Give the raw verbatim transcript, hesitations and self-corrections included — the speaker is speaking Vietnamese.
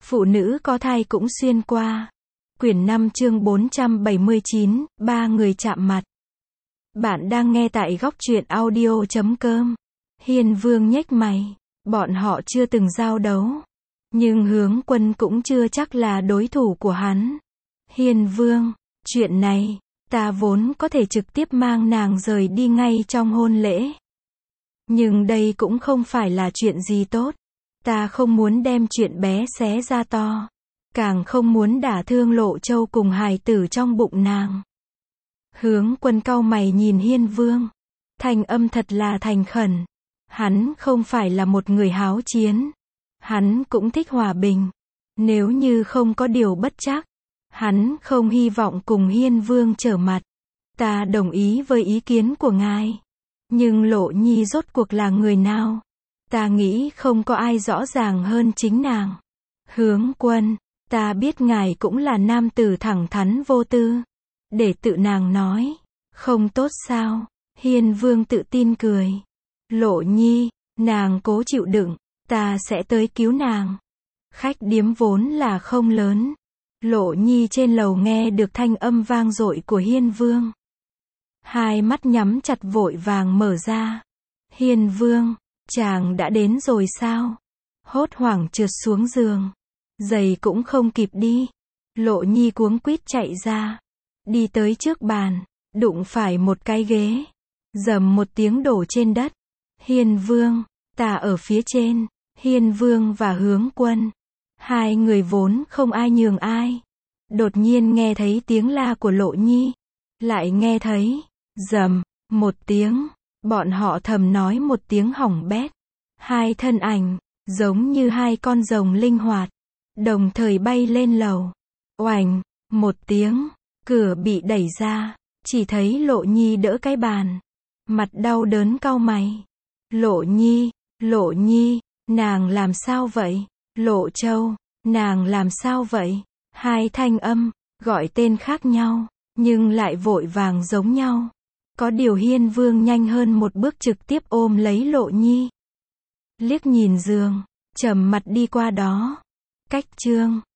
Phụ nữ có thai cũng xuyên qua. Quyển năm chương bốn trăm bảy mươi chín, ba người chạm mặt. Bạn đang nghe tại góc truyện audio chấm com. Hiên Vương nhếch mày. Bọn họ chưa từng giao đấu. Nhưng Hướng Quân cũng chưa chắc là đối thủ của hắn. Hiên Vương, chuyện này, ta vốn có thể trực tiếp mang nàng rời đi ngay trong hôn lễ. Nhưng đây cũng không phải là chuyện gì tốt. Ta không muốn đem chuyện bé xé ra to. Càng không muốn đả thương Lộ Châu cùng hài tử trong bụng nàng. Hướng Quân cau mày nhìn Hiên Vương. Thanh âm thật là thành khẩn. Hắn không phải là một người háo chiến. Hắn cũng thích hòa bình. Nếu như không có điều bất trắc, hắn không hy vọng cùng Hiên Vương trở mặt. Ta đồng ý với ý kiến của ngài. Nhưng Lộ Nhi rốt cuộc là người nào? Ta nghĩ không có ai rõ ràng hơn chính nàng. Hướng Quân, ta biết ngài cũng là nam tử thẳng thắn vô tư. Để tự nàng nói, không tốt sao? Hiên Vương tự tin cười. Lộ Nhi, nàng cố chịu đựng, ta sẽ tới cứu nàng. Khách điếm vốn là không lớn. Lộ Nhi trên lầu nghe được thanh âm vang dội của Hiên Vương. Hai mắt nhắm chặt vội vàng mở ra. Hiên Vương, chàng đã đến rồi sao? Hốt hoảng trượt xuống giường. Giày cũng không kịp đi. Lộ Nhi cuống quýt chạy ra. Đi tới trước bàn, đụng phải một cái ghế. Dầm một tiếng đổ trên đất. Hiên Vương, ta ở phía trên. Hiên Vương và Hướng Quân. Hai người vốn không ai nhường ai. Đột nhiên nghe thấy tiếng la của Lộ Nhi. Lại nghe thấy, dầm, một tiếng. Bọn họ thầm nói một tiếng hỏng bét. Hai thân ảnh, giống như hai con rồng linh hoạt, đồng thời bay lên lầu. Oành, một tiếng, cửa bị đẩy ra, chỉ thấy Lộ Nhi đỡ cái bàn. Mặt đau đớn cau mày. Lộ Nhi, Lộ Nhi, nàng làm sao vậy? Lộ Châu, nàng làm sao vậy? Hai thanh âm, gọi tên khác nhau, nhưng lại vội vàng giống nhau. Có điều Hiên Vương nhanh hơn một bước trực tiếp ôm lấy Lộ Nhi. Liếc nhìn giường, trầm mặt đi qua đó. Cách chương